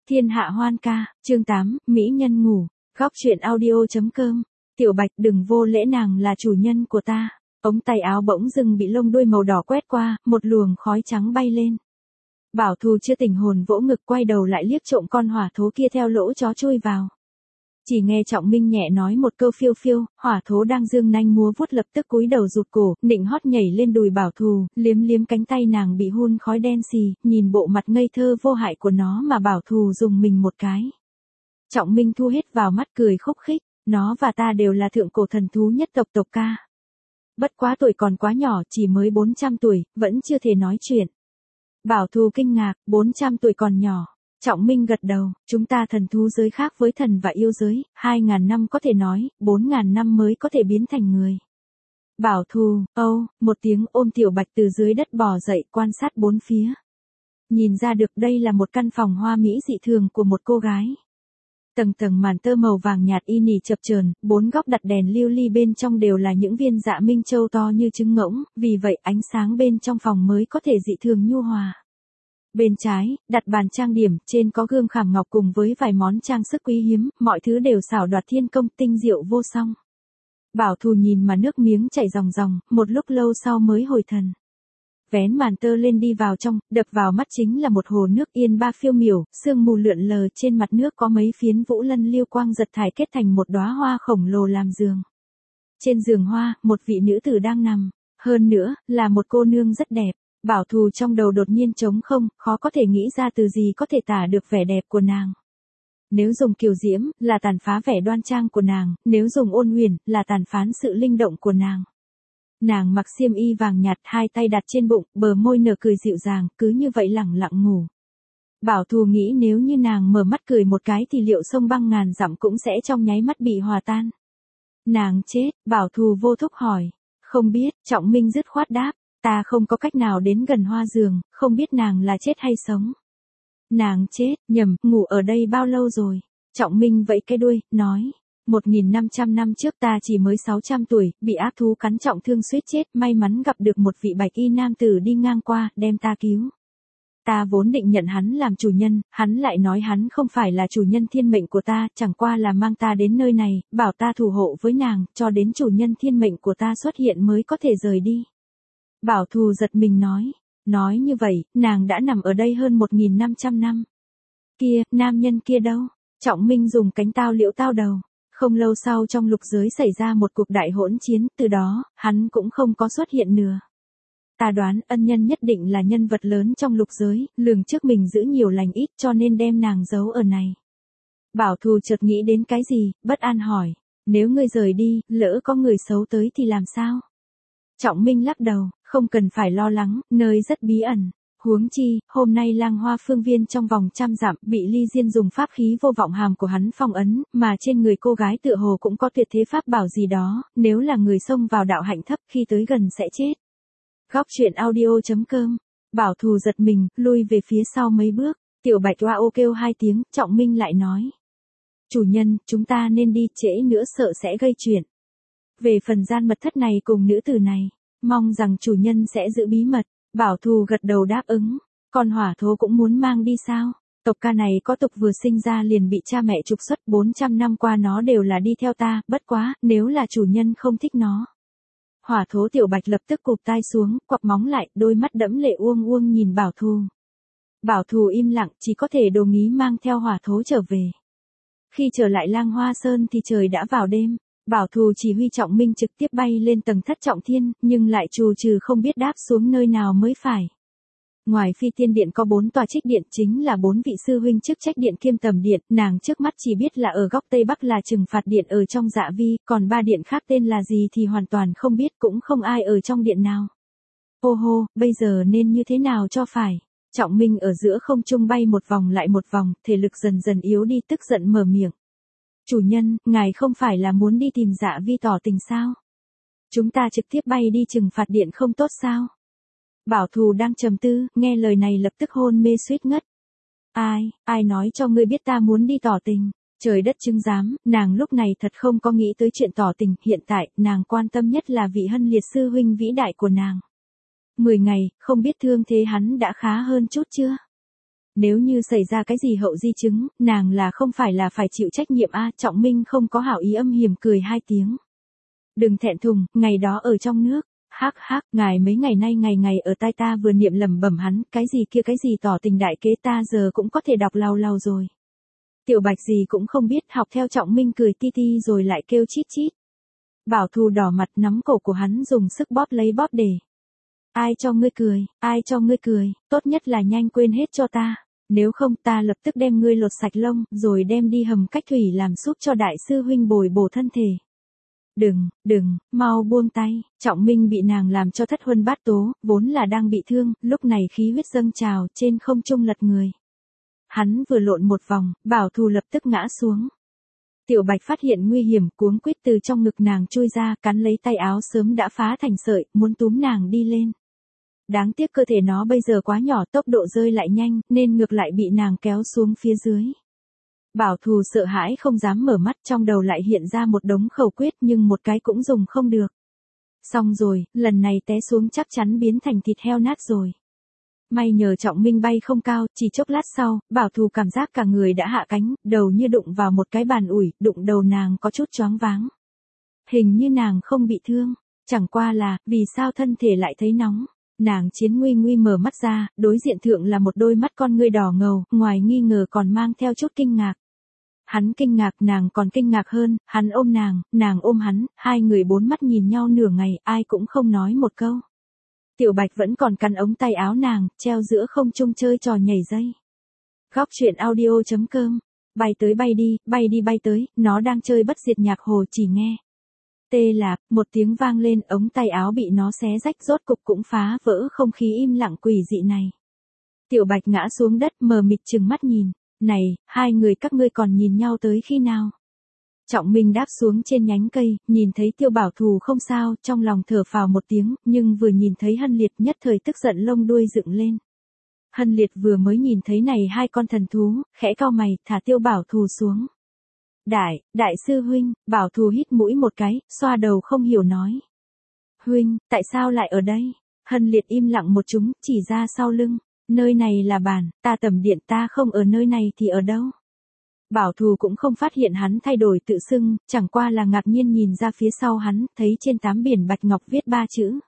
Thiên hạ hoan ca, chương 8, Mỹ nhân ngủ, góc truyện audio.com. Tiểu Bạch, đừng vô lễ, nàng là chủ nhân của ta. Ống tay áo bỗng dưng bị lông đuôi màu đỏ quét qua, một luồng khói trắng bay lên. Bảo Thù chưa tỉnh hồn vỗ ngực, quay đầu lại liếc trộm con hỏa thố kia theo lỗ chó chui vào. Chỉ nghe Trọng Minh nhẹ nói một câu phiêu phiêu, hỏa thố đang dương nanh múa vuốt lập tức cúi đầu rụt cổ, nịnh hót nhảy lên đùi Bảo Thù, liếm liếm cánh tay nàng bị hun khói đen xì, nhìn bộ mặt ngây thơ vô hại của nó mà Bảo Thù dùng mình một cái. Trọng Minh thu hết vào mắt cười khúc khích, nó và ta đều là thượng cổ thần thú nhất tộc tộc ca. Bất quá tuổi còn quá nhỏ, chỉ mới 400 tuổi, vẫn chưa thể nói chuyện. Bảo Thù kinh ngạc, 400 tuổi còn nhỏ. Trọng Minh gật đầu, chúng ta thần thú giới khác với thần và yêu giới, 2.000 năm có thể nói, 4.000 năm mới có thể biến thành người. Bảo Thù, một tiếng ôm Tiểu Bạch từ dưới đất bò dậy, quan sát bốn phía. Nhìn ra được đây là một căn phòng hoa mỹ dị thường của một cô gái. Tầng tầng màn tơ màu vàng nhạt y nỉ chập chờn, bốn góc đặt đèn lưu ly, bên trong đều là những viên dạ minh châu to như trứng ngỗng, vì vậy ánh sáng bên trong phòng mới có thể dị thường nhu hòa. Bên trái, đặt bàn trang điểm, trên có gương khảm ngọc cùng với vài món trang sức quý hiếm, mọi thứ đều xảo đoạt thiên công, tinh diệu vô song. Bảo Thù nhìn mà nước miếng chảy ròng ròng, một lúc lâu sau mới hồi thần. Vén màn tơ lên đi vào trong, đập vào mắt chính là một hồ nước yên ba phiêu miểu, sương mù lượn lờ, trên mặt nước có mấy phiến vũ lân lưu quang giật thải kết thành một đóa hoa khổng lồ làm giường. Trên giường hoa, một vị nữ tử đang nằm, hơn nữa, là một cô nương rất đẹp. Bảo Thù trong đầu đột nhiên trống không, khó có thể nghĩ ra từ gì có thể tả được vẻ đẹp của nàng. Nếu dùng kiều diễm, là tàn phá vẻ đoan trang của nàng, nếu dùng ôn huyền, là tàn phán sự linh động của nàng. Nàng mặc xiêm y vàng nhạt, hai tay đặt trên bụng, bờ môi nở cười dịu dàng, cứ như vậy lẳng lặng ngủ. Bảo Thù nghĩ nếu như nàng mở mắt cười một cái thì liệu sông băng ngàn dặm cũng sẽ trong nháy mắt bị hòa tan. Nàng chết, Bảo Thù vô thúc hỏi. Không biết, Trọng Minh dứt khoát đáp. Ta không có cách nào đến gần hoa giường, không biết nàng là chết hay sống. Nàng chết, nhầm, ngủ ở đây bao lâu rồi? Trọng Minh vẫy cái đuôi, nói. 1.500 năm trước ta chỉ mới 600 tuổi, bị ác thú cắn trọng thương suýt chết, may mắn gặp được một vị bạch y nam tử đi ngang qua, đem ta cứu. Ta vốn định nhận hắn làm chủ nhân, hắn lại nói hắn không phải là chủ nhân thiên mệnh của ta, chẳng qua là mang ta đến nơi này, bảo ta thủ hộ với nàng, cho đến chủ nhân thiên mệnh của ta xuất hiện mới có thể rời đi. Bảo Thù giật mình nói như vậy, nàng đã nằm ở đây hơn 1.500 năm. Kia, nam nhân kia đâu? Trọng Minh dùng cánh tao liễu tao đầu. Không lâu sau trong lục giới xảy ra một cuộc đại hỗn chiến, từ đó, hắn cũng không có xuất hiện nữa. Ta đoán ân nhân nhất định là nhân vật lớn trong lục giới, lường trước mình giữ nhiều lành ít cho nên đem nàng giấu ở này. Bảo Thù chợt nghĩ đến cái gì, bất an hỏi, nếu ngươi rời đi, lỡ có người xấu tới thì làm sao? Trọng Minh lắc đầu, không cần phải lo lắng, nơi rất bí ẩn. Huống chi, hôm nay Lang Hoa Phương Viên trong vòng 100 dặm bị Ly Diên dùng pháp khí vô vọng hàm của hắn phong ấn, mà trên người cô gái tựa hồ cũng có tuyệt thế pháp bảo gì đó, nếu là người xông vào đạo hạnh thấp khi tới gần sẽ chết. Góc truyện audio.com. Bảo Thù giật mình, lui về phía sau mấy bước, Tiểu Bạch oa ô kêu hai tiếng, Trọng Minh lại nói. Chủ nhân, chúng ta nên đi, trễ nữa sợ sẽ gây chuyện. Về phần gian mật thất này cùng nữ tử này, mong rằng chủ nhân sẽ giữ bí mật. Bảo Thù gật đầu đáp ứng. Con hỏa thố cũng muốn mang đi sao? Tộc ca này có tục vừa sinh ra liền bị cha mẹ trục xuất, 400 năm qua nó đều là đi theo ta, bất quá, nếu là chủ nhân không thích nó. Hỏa thố Tiểu Bạch lập tức cụp tai xuống, quặp móng lại, đôi mắt đẫm lệ uông uông nhìn Bảo Thù. Bảo Thù im lặng, chỉ có thể đồng ý mang theo hỏa thố trở về. Khi trở lại Lang Hoa Sơn thì trời đã vào đêm. Bảo Thù chỉ huy Trọng Minh trực tiếp bay lên tầng thất trọng thiên, nhưng lại trù trừ không biết đáp xuống nơi nào mới phải. Ngoài Phi Tiên Điện có 4 tòa trích điện, chính là 4 vị sư huynh chức trách điện kiêm tầm điện, nàng trước mắt chỉ biết là ở góc Tây Bắc là Trừng Phạt Điện ở trong Dạ Vi, còn 3 điện khác tên là gì thì hoàn toàn không biết, cũng không ai ở trong điện nào. Ô hô, bây giờ nên như thế nào cho phải? Trọng Minh ở giữa không trung bay một vòng lại một vòng, thể lực dần dần yếu đi, tức giận mở miệng. Chủ nhân, ngài không phải là muốn đi tìm Dạ Vi tỏ tình sao? Chúng ta trực tiếp bay đi Trừng Phạt Điện không tốt sao? Bảo Thù đang trầm tư, nghe lời này lập tức hôn mê suýt ngất. Ai nói cho ngươi biết ta muốn đi tỏ tình? Trời đất chứng giám, nàng lúc này thật không có nghĩ tới chuyện tỏ tình, hiện tại, nàng quan tâm nhất là vị Hân Liệt sư huynh vĩ đại của nàng. 10 ngày, không biết thương thế hắn đã khá hơn chút chưa? Nếu như xảy ra cái gì hậu di chứng, nàng là không phải là phải chịu trách nhiệm a? Trọng Minh không có hảo ý âm hiểm cười hai tiếng. Đừng thẹn thùng, ngày đó ở trong nước. Hắc hắc, ngài mấy ngày nay ngày ngày ở tai ta vừa niệm lẩm bẩm hắn, cái gì kia cái gì tỏ tình đại kế ta giờ cũng có thể đọc lào lào rồi. Tiểu Bạch gì cũng không biết, học theo Trọng Minh cười ti ti rồi lại kêu chít chít. Bảo Thù đỏ mặt nắm cổ của hắn dùng sức bóp lấy bóp để. Ai cho ngươi cười, ai cho ngươi cười, tốt nhất là nhanh quên hết cho ta. Nếu không ta lập tức đem ngươi lột sạch lông, rồi đem đi hầm cách thủy làm súp cho đại sư huynh bồi bổ thân thể. Đừng, mau buông tay. Trọng Minh bị nàng làm cho thất huân bát tố, vốn là đang bị thương, lúc này khí huyết dâng trào trên không trung lật người. Hắn vừa lộn một vòng, Bảo Thù lập tức ngã xuống. Tiểu Bạch phát hiện nguy hiểm, cuống quýt từ trong ngực nàng chui ra, cắn lấy tay áo sớm đã phá thành sợi, muốn túm nàng đi lên. Đáng tiếc cơ thể nó bây giờ quá nhỏ, tốc độ rơi lại nhanh, nên ngược lại bị nàng kéo xuống phía dưới. Bảo Thù sợ hãi không dám mở mắt, trong đầu lại hiện ra một đống khẩu quyết nhưng một cái cũng dùng không được. Xong rồi, lần này té xuống chắc chắn biến thành thịt heo nát rồi. May nhờ Trọng Minh bay không cao, chỉ chốc lát sau, Bảo Thù cảm giác cả người đã hạ cánh, đầu như đụng vào một cái bàn ủi, đụng đầu nàng có chút choáng váng. Hình như nàng không bị thương, chẳng qua là, vì sao thân thể lại thấy nóng. Nàng Chiến nguy nguy mở mắt ra, đối diện thượng là một đôi mắt con ngươi đỏ ngầu, ngoài nghi ngờ còn mang theo chút kinh ngạc. Hắn kinh ngạc, nàng còn kinh ngạc hơn, hắn ôm nàng ôm hắn, hai người bốn mắt nhìn nhau nửa ngày, ai cũng không nói một câu. Tiểu Bạch vẫn còn cắn ống tay áo nàng, treo giữa không trung chơi trò nhảy dây. Góc truyện audio.com, bay tới bay tới, nó đang chơi bất diệt nhạc hồ chỉ nghe. Tê lạp, một tiếng vang lên, ống tay áo bị nó xé rách rốt cục cũng phá vỡ không khí im lặng quỷ dị này. Tiểu Bạch ngã xuống đất mờ mịt trừng mắt nhìn, này, hai người các ngươi còn nhìn nhau tới khi nào? Trọng Minh đáp xuống trên nhánh cây, nhìn thấy Tiêu Bảo Thù không sao, trong lòng thở phào một tiếng, nhưng vừa nhìn thấy Hân Liệt nhất thời tức giận lông đuôi dựng lên. Hân Liệt vừa mới nhìn thấy này hai con thần thú, khẽ cau mày, thả Tiêu Bảo Thù xuống. Đại sư huynh, Bảo Thù hít mũi một cái, xoa đầu không hiểu nói. Huynh, tại sao lại ở đây? Hân Liệt im lặng một chúng, chỉ ra sau lưng. Nơi này là bàn, ta Tầm Điện, ta không ở nơi này thì ở đâu? Bảo Thù cũng không phát hiện hắn thay đổi tự xưng, chẳng qua là ngạc nhiên nhìn ra phía sau hắn, thấy trên tám biển bạch ngọc viết ba chữ.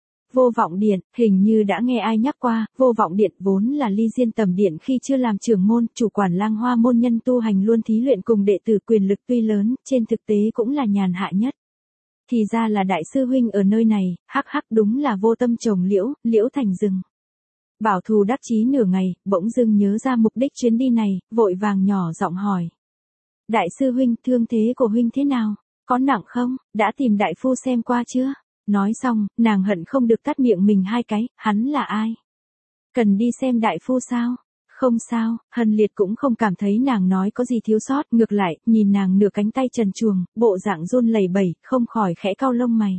Vô Vọng Điện, hình như đã nghe ai nhắc qua, Vô Vọng Điện vốn là Ly Diên Tầm Điện khi chưa làm trưởng môn, chủ quản Lang Hoa môn nhân tu hành luôn thí luyện cùng đệ tử, quyền lực tuy lớn, trên thực tế cũng là nhàn hạ nhất. Thì ra là đại sư huynh ở nơi này, hắc hắc đúng là vô tâm trồng liễu thành rừng. Bảo Thù đắc chí nửa ngày, bỗng dưng nhớ ra mục đích chuyến đi này, vội vàng nhỏ giọng hỏi. Đại sư huynh, thương thế của huynh thế nào? Có nặng không? Đã tìm đại phu xem qua chưa? Nói xong, nàng hận không được tắt miệng mình hai cái, hắn là ai? Cần đi xem đại phu sao? Không sao, Hân Liệt cũng không cảm thấy nàng nói có gì thiếu sót, ngược lại, nhìn nàng nửa cánh tay trần truồng, bộ dạng run lẩy bẩy, không khỏi khẽ cau lông mày.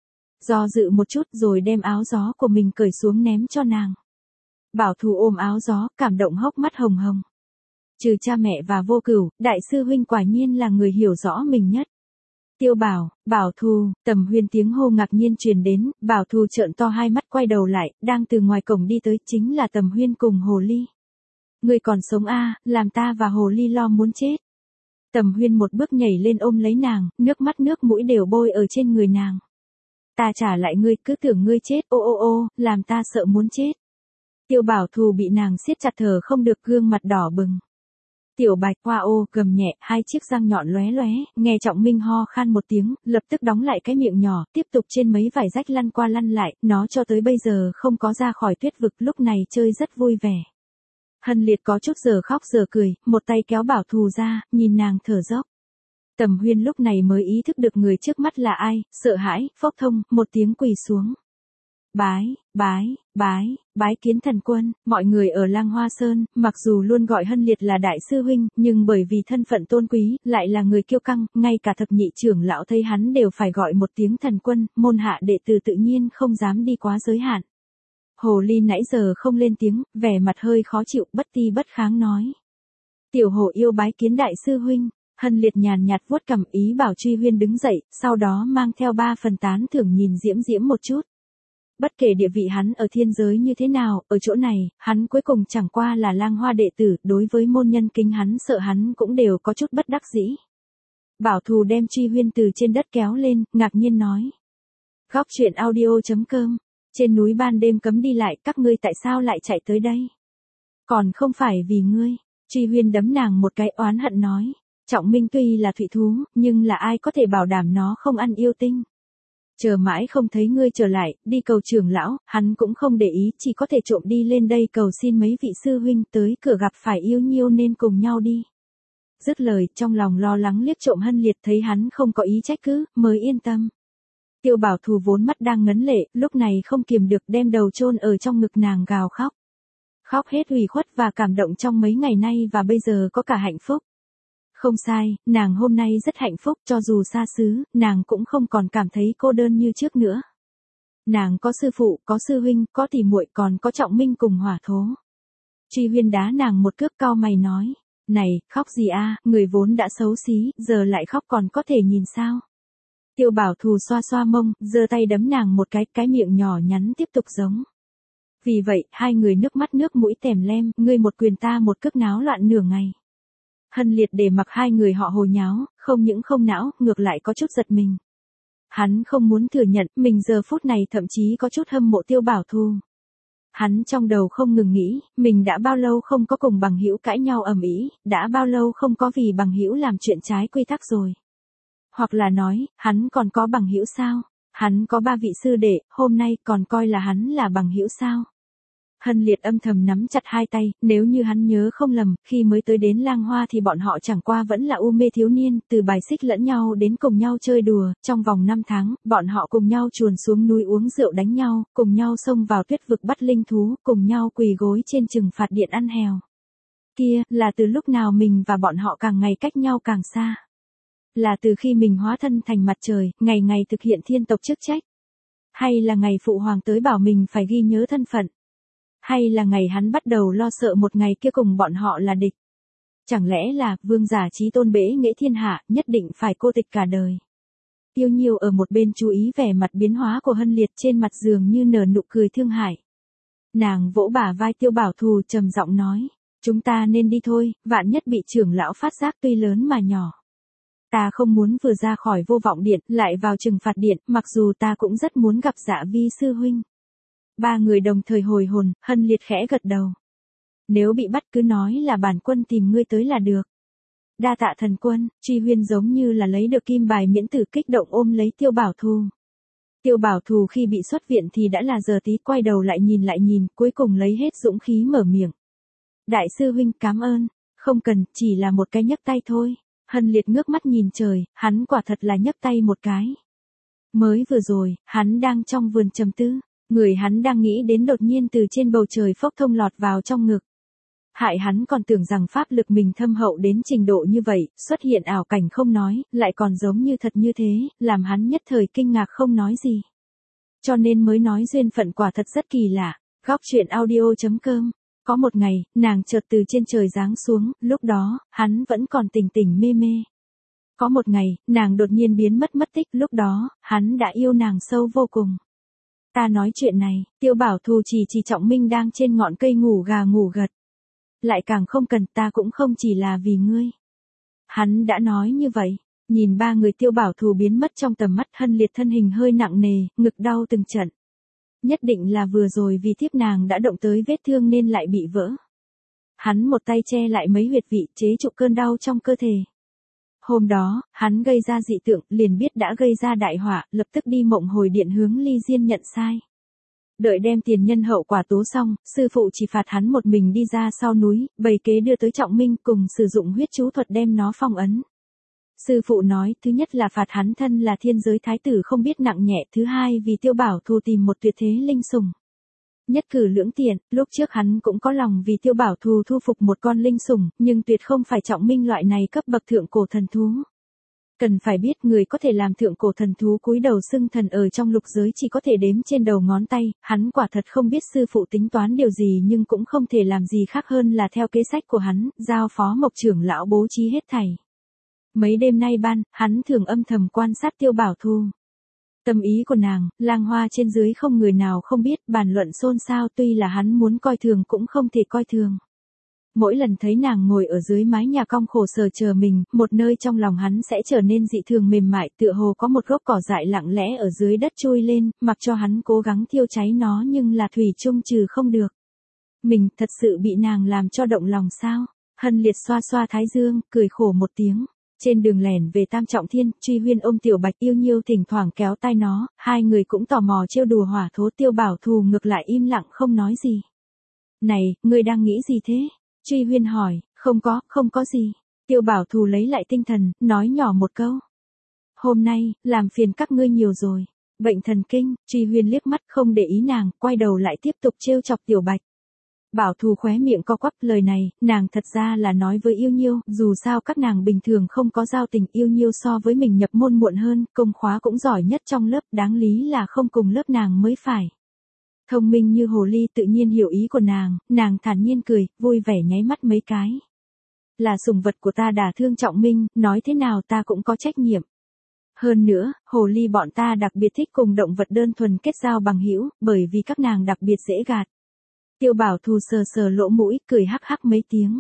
Do dự một chút rồi đem áo gió của mình cởi xuống ném cho nàng. Bảo Thù ôm áo gió, cảm động hốc mắt hồng hồng. Trừ cha mẹ và Vô Cửu, đại sư huynh quả nhiên là người hiểu rõ mình nhất. Tiêu Bảo Thù, Tầm Huyên tiếng hô ngạc nhiên truyền đến, Bảo Thù trợn to hai mắt quay đầu lại, đang từ ngoài cổng đi tới chính là Tầm Huyên cùng Hồ Ly. Người còn sống a, làm ta và Hồ Ly lo muốn chết. Tầm Huyên một bước nhảy lên ôm lấy nàng, nước mắt nước mũi đều bôi ở trên người nàng. Ta trả lại ngươi, cứ tưởng ngươi chết, ô, làm ta sợ muốn chết. Tiêu Bảo Thù bị nàng siết chặt thở không được, gương mặt đỏ bừng. Tiểu Bạch hoa ô gầm nhẹ, hai chiếc răng nhọn lóe lóe, nghe Trọng Minh ho khan một tiếng, lập tức đóng lại cái miệng nhỏ, tiếp tục trên mấy vải rách lăn qua lăn lại, nó cho tới bây giờ không có ra khỏi tuyết vực, lúc này chơi rất vui vẻ. Hân Liệt có chút giờ khóc giờ cười, một tay kéo Bảo Thù ra, nhìn nàng thở dốc. Tầm Huyên lúc này mới ý thức được người trước mắt là ai, sợ hãi, phốc thông, một tiếng quỳ xuống. Bái kiến thần quân. Mọi người ở Lang Hoa Sơn, mặc dù luôn gọi Hân Liệt là đại sư huynh, nhưng bởi vì thân phận tôn quý, lại là người kiêu căng, ngay cả thập nhị trưởng lão thấy hắn đều phải gọi một tiếng thần quân, môn hạ đệ tử tự nhiên không dám đi quá giới hạn. Hồ Ly nãy giờ không lên tiếng, vẻ mặt hơi khó chịu, bất ti bất kháng nói. Tiểu Hồ yêu bái kiến đại sư huynh. Hân Liệt nhàn nhạt vuốt cằm, ý bảo Truy Huyên đứng dậy, sau đó mang theo 3 phần tán thưởng nhìn Diễm một chút. Bất kể địa vị hắn ở thiên giới như thế nào, ở chỗ này, hắn cuối cùng chẳng qua là lang hoa đệ tử, đối với môn nhân kính hắn sợ hắn cũng đều có chút bất đắc dĩ. Bảo Thù đem Truy Huyên từ trên đất kéo lên, ngạc nhiên nói. Góc truyện audio.com, trên núi ban đêm cấm đi lại, các ngươi tại sao lại chạy tới đây? Còn không phải vì ngươi. Truy Huyên đấm nàng một cái oán hận nói. Trọng Minh tuy là thủy thú, nhưng là ai có thể bảo đảm nó không ăn yêu tinh. Chờ mãi không thấy ngươi trở lại, đi cầu trưởng lão, hắn cũng không để ý, chỉ có thể trộm đi lên đây cầu xin mấy vị sư huynh tới cửa gặp phải yêu nhiêu nên cùng nhau đi. Dứt lời, trong lòng lo lắng liếc trộm Hân Liệt thấy hắn không có ý trách cứ, mới yên tâm. Tiêu Bảo Thù vốn mắt đang ngấn lệ, lúc này không kiềm được đem đầu chôn ở trong ngực nàng gào khóc. Khóc hết ủy khuất và cảm động trong mấy ngày nay và bây giờ có cả hạnh phúc. Không sai, nàng hôm nay rất hạnh phúc, cho dù xa xứ, nàng cũng không còn cảm thấy cô đơn như trước nữa. Nàng có sư phụ, có sư huynh, có tỷ muội, còn có Trọng Minh cùng Hỏa Thố. Truy Huyên đá nàng một cước cau mày nói, này, khóc gì a, người vốn đã xấu xí, giờ lại khóc còn có thể nhìn sao? Tiêu Bảo Thù xoa xoa mông, giơ tay đấm nàng một cái miệng nhỏ nhắn tiếp tục giống. Vì vậy, hai người nước mắt nước mũi tèm lem, ngươi một quyền ta một cước náo loạn nửa ngày. Hân Liệt để mặc hai người họ hồ nháo, không những không não, ngược lại có chút giật mình. Hắn không muốn thừa nhận, mình giờ phút này thậm chí có chút hâm mộ Tiêu Bảo Thù. Hắn trong đầu không ngừng nghĩ, mình đã bao lâu không có cùng bằng hữu cãi nhau ầm ĩ, đã bao lâu không có vì bằng hữu làm chuyện trái quy tắc rồi. Hoặc là nói, hắn còn có bằng hữu sao? Hắn có 3 vị sư đệ, hôm nay còn coi là hắn là bằng hữu sao? Hân Liệt âm thầm nắm chặt hai tay, nếu như hắn nhớ không lầm, khi mới tới đến Lang Hoa thì bọn họ chẳng qua vẫn là u mê thiếu niên, từ bài xích lẫn nhau đến cùng nhau chơi đùa, trong vòng 5 tháng, bọn họ cùng nhau chuồn xuống núi uống rượu đánh nhau, cùng nhau xông vào tuyết vực bắt linh thú, cùng nhau quỳ gối trên trừng phạt điện ăn hèo. Kia, là từ lúc nào mình và bọn họ càng ngày cách nhau càng xa. Là từ khi mình hóa thân thành mặt trời, ngày ngày thực hiện thiên tộc chức trách. Hay là ngày phụ hoàng tới bảo mình phải ghi nhớ thân phận. Hay là ngày hắn bắt đầu lo sợ một ngày kia cùng bọn họ là địch. Chẳng lẽ là, vương giả chí tôn bế nghệ thiên hạ, nhất định phải cô tịch cả đời. Yêu Nhiêu ở một bên chú ý vẻ mặt biến hóa của Hân Liệt, trên mặt dường như nở nụ cười thương hại. Nàng vỗ bả vai Tiêu Bảo Thù trầm giọng nói, chúng ta nên đi thôi, vạn nhất bị trưởng lão phát giác tuy lớn mà nhỏ. Ta không muốn vừa ra khỏi vô vọng điện, lại vào trừng phạt điện, mặc dù ta cũng rất muốn gặp Dạ Vi sư huynh. 3 người đồng thời hồi hồn, Hân Liệt khẽ gật đầu. Nếu bị bắt cứ nói là bản quân tìm ngươi tới là được. Đa tạ thần quân, Truy Huyên giống như là lấy được kim bài miễn tử, kích động ôm lấy Tiêu Bảo Thù. Tiêu Bảo Thù khi bị xuất viện thì đã là giờ tí, quay đầu lại nhìn, cuối cùng lấy hết dũng khí mở miệng. Đại sư huynh cảm ơn, không cần, chỉ là một cái nhấc tay thôi. Hân Liệt ngước mắt nhìn trời, hắn quả thật là nhấc tay một cái. Mới vừa rồi, hắn đang trong vườn trầm tư. Người hắn đang nghĩ đến đột nhiên từ trên bầu trời phốc thông lọt vào trong ngực. Hại hắn còn tưởng rằng pháp lực mình thâm hậu đến trình độ như vậy, xuất hiện ảo cảnh không nói, lại còn giống như thật như thế, làm hắn nhất thời kinh ngạc không nói gì. Cho nên mới nói duyên phận quả thật rất kỳ lạ. Góc truyện audio.com. Có một ngày, nàng chợt từ trên trời giáng xuống, lúc đó, hắn vẫn còn tỉnh mê mê. Có một ngày, nàng đột nhiên biến mất tích, lúc đó, hắn đã yêu nàng sâu vô cùng. Ta nói chuyện này, Tiêu Bảo Thù chỉ Trọng Minh đang trên ngọn cây ngủ gà ngủ gật. Lại càng không cần, ta cũng không chỉ là vì ngươi. Hắn đã nói như vậy, nhìn 3 người Tiêu Bảo Thù biến mất trong tầm mắt, Hân Liệt thân hình hơi nặng nề, ngực đau từng trận. Nhất định là vừa rồi vì tiếp nàng đã động tới vết thương nên lại bị vỡ. Hắn một tay che lại mấy huyệt vị, chế trụ cơn đau trong cơ thể. Hôm đó, hắn gây ra dị tượng, liền biết đã gây ra đại họa, lập tức đi Mộng Hồi Điện hướng Ly Diên nhận sai. Đợi đem tiền nhân hậu quả tố xong, sư phụ chỉ phạt hắn một mình đi ra sau núi, bày kế đưa tới Trọng Minh, cùng sử dụng huyết chú thuật đem nó phong ấn. Sư phụ nói, thứ nhất là phạt hắn thân là thiên giới thái tử không biết nặng nhẹ, thứ hai vì Tiêu Bảo Thù tìm một tuyệt thế linh sủng. Nhất cử lưỡng tiện, lúc trước hắn cũng có lòng vì Tiêu Bảo Thù thu phục một con linh sủng, nhưng tuyệt không phải Trọng Minh loại này cấp bậc thượng cổ thần thú. Cần phải biết người có thể làm thượng cổ thần thú cúi đầu xưng thần ở trong lục giới chỉ có thể đếm trên đầu ngón tay, hắn quả thật không biết sư phụ tính toán điều gì nhưng cũng không thể làm gì khác hơn là theo kế sách của hắn, giao phó Mộc trưởng lão bố trí hết thảy. Mấy đêm nay ban, hắn thường âm thầm quan sát Tiêu Bảo Thù. Tâm ý của nàng, Lang Hoa trên dưới không người nào không biết, bàn luận xôn xao, tuy là hắn muốn coi thường cũng không thể coi thường. Mỗi lần thấy nàng ngồi ở dưới mái nhà cong khổ sở chờ mình, một nơi trong lòng hắn sẽ trở nên dị thường mềm mại, tựa hồ có một gốc cỏ dại lặng lẽ ở dưới đất trôi lên, mặc cho hắn cố gắng thiêu cháy nó nhưng là thủy chung trừ không được. Mình thật sự bị nàng làm cho động lòng sao? Hân Liệt xoa xoa thái dương, cười khổ một tiếng. Trên đường lẻn về Tam Trọng Thiên, Truy Huyên ôm Tiểu Bạch Yêu Nhiêu thỉnh thoảng kéo tay nó, hai người cũng tò mò trêu đùa hỏa thố. Tiêu Bảo Thù ngược lại im lặng không nói gì. Này, ngươi đang nghĩ gì thế? Truy Huyên hỏi. Không có gì. Tiêu Bảo Thù lấy lại tinh thần, nói nhỏ một câu. Hôm nay, làm phiền các ngươi nhiều rồi. Bệnh thần kinh. Truy Huyên liếc mắt không để ý nàng, quay đầu lại tiếp tục trêu chọc Tiểu Bạch. Bảo Thù khóe miệng co quắp, lời này, nàng thật ra là nói với Yêu Nhiêu, dù sao các nàng bình thường không có giao tình, Yêu Nhiêu so với mình nhập môn muộn hơn, công khóa cũng giỏi nhất trong lớp, đáng lý là không cùng lớp nàng mới phải. Thông minh như hồ ly tự nhiên hiểu ý của nàng thản nhiên cười, vui vẻ nháy mắt mấy cái. Là sủng vật của ta đả thương Trọng Minh, nói thế nào ta cũng có trách nhiệm. Hơn nữa, hồ ly bọn ta đặc biệt thích cùng động vật đơn thuần kết giao bằng hữu, bởi vì các nàng đặc biệt dễ gạt. Tiêu Bảo Thù sờ sờ lỗ mũi, cười hắc hắc mấy tiếng.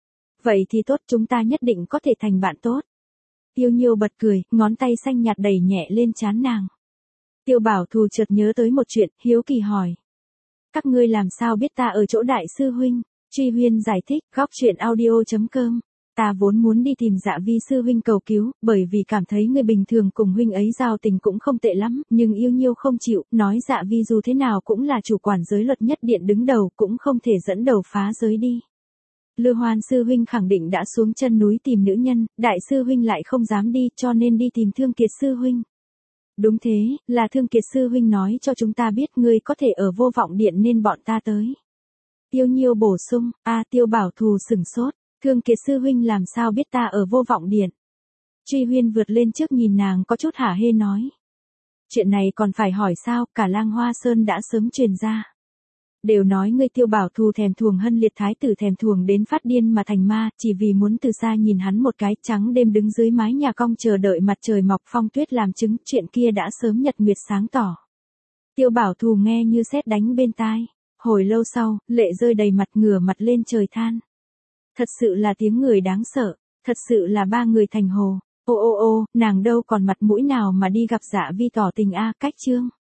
Vậy thì tốt, chúng ta nhất định có thể thành bạn tốt. Yêu Nhiêu bật cười, ngón tay xanh nhạt đẩy nhẹ lên trán nàng. Tiêu Bảo Thù chợt nhớ tới một chuyện, hiếu kỳ hỏi. Các ngươi làm sao biết ta ở chỗ đại sư huynh? Truy Huyên giải thích, góc truyện audio.com. Ta vốn muốn đi tìm Dạ Vi sư huynh cầu cứu, bởi vì cảm thấy người bình thường cùng huynh ấy giao tình cũng không tệ lắm, nhưng Yêu Nhiêu không chịu, nói Dạ Vi dù thế nào cũng là chủ quản giới luật nhất điện đứng đầu, cũng không thể dẫn đầu phá giới đi. Lư Hoan sư huynh khẳng định đã xuống chân núi tìm nữ nhân, đại sư huynh lại không dám đi, cho nên đi tìm Thương Kiệt sư huynh. Đúng thế, là Thương Kiệt sư huynh nói cho chúng ta biết ngươi có thể ở Vô Vọng Điện nên bọn ta tới. Yêu Nhiêu bổ sung, Tiêu Bảo Thù sửng sốt. Thương Kiệt sư huynh làm sao biết ta ở Vô Vọng Điện? Truy Huyên vượt lên trước nhìn nàng có chút hả hê nói. Chuyện này còn phải hỏi sao, cả Lang Hoa Sơn đã sớm truyền ra. Đều nói ngươi Tiêu Bảo Thù thèm thuồng Hân Liệt thái tử thèm thuồng đến phát điên mà thành ma, chỉ vì muốn từ xa nhìn hắn một cái, trắng đêm đứng dưới mái nhà cong chờ đợi mặt trời mọc phong tuyết làm chứng, chuyện kia đã sớm nhật nguyệt sáng tỏ. Tiêu Bảo Thù nghe như sét đánh bên tai. Hồi lâu sau, lệ rơi đầy mặt, ngửa mặt lên trời than. Thật sự là tiếng người đáng sợ, thật sự là ba người thành hồ. Ô, nàng đâu còn mặt mũi nào mà đi gặp Dạ Vi tỏ tình cách chương.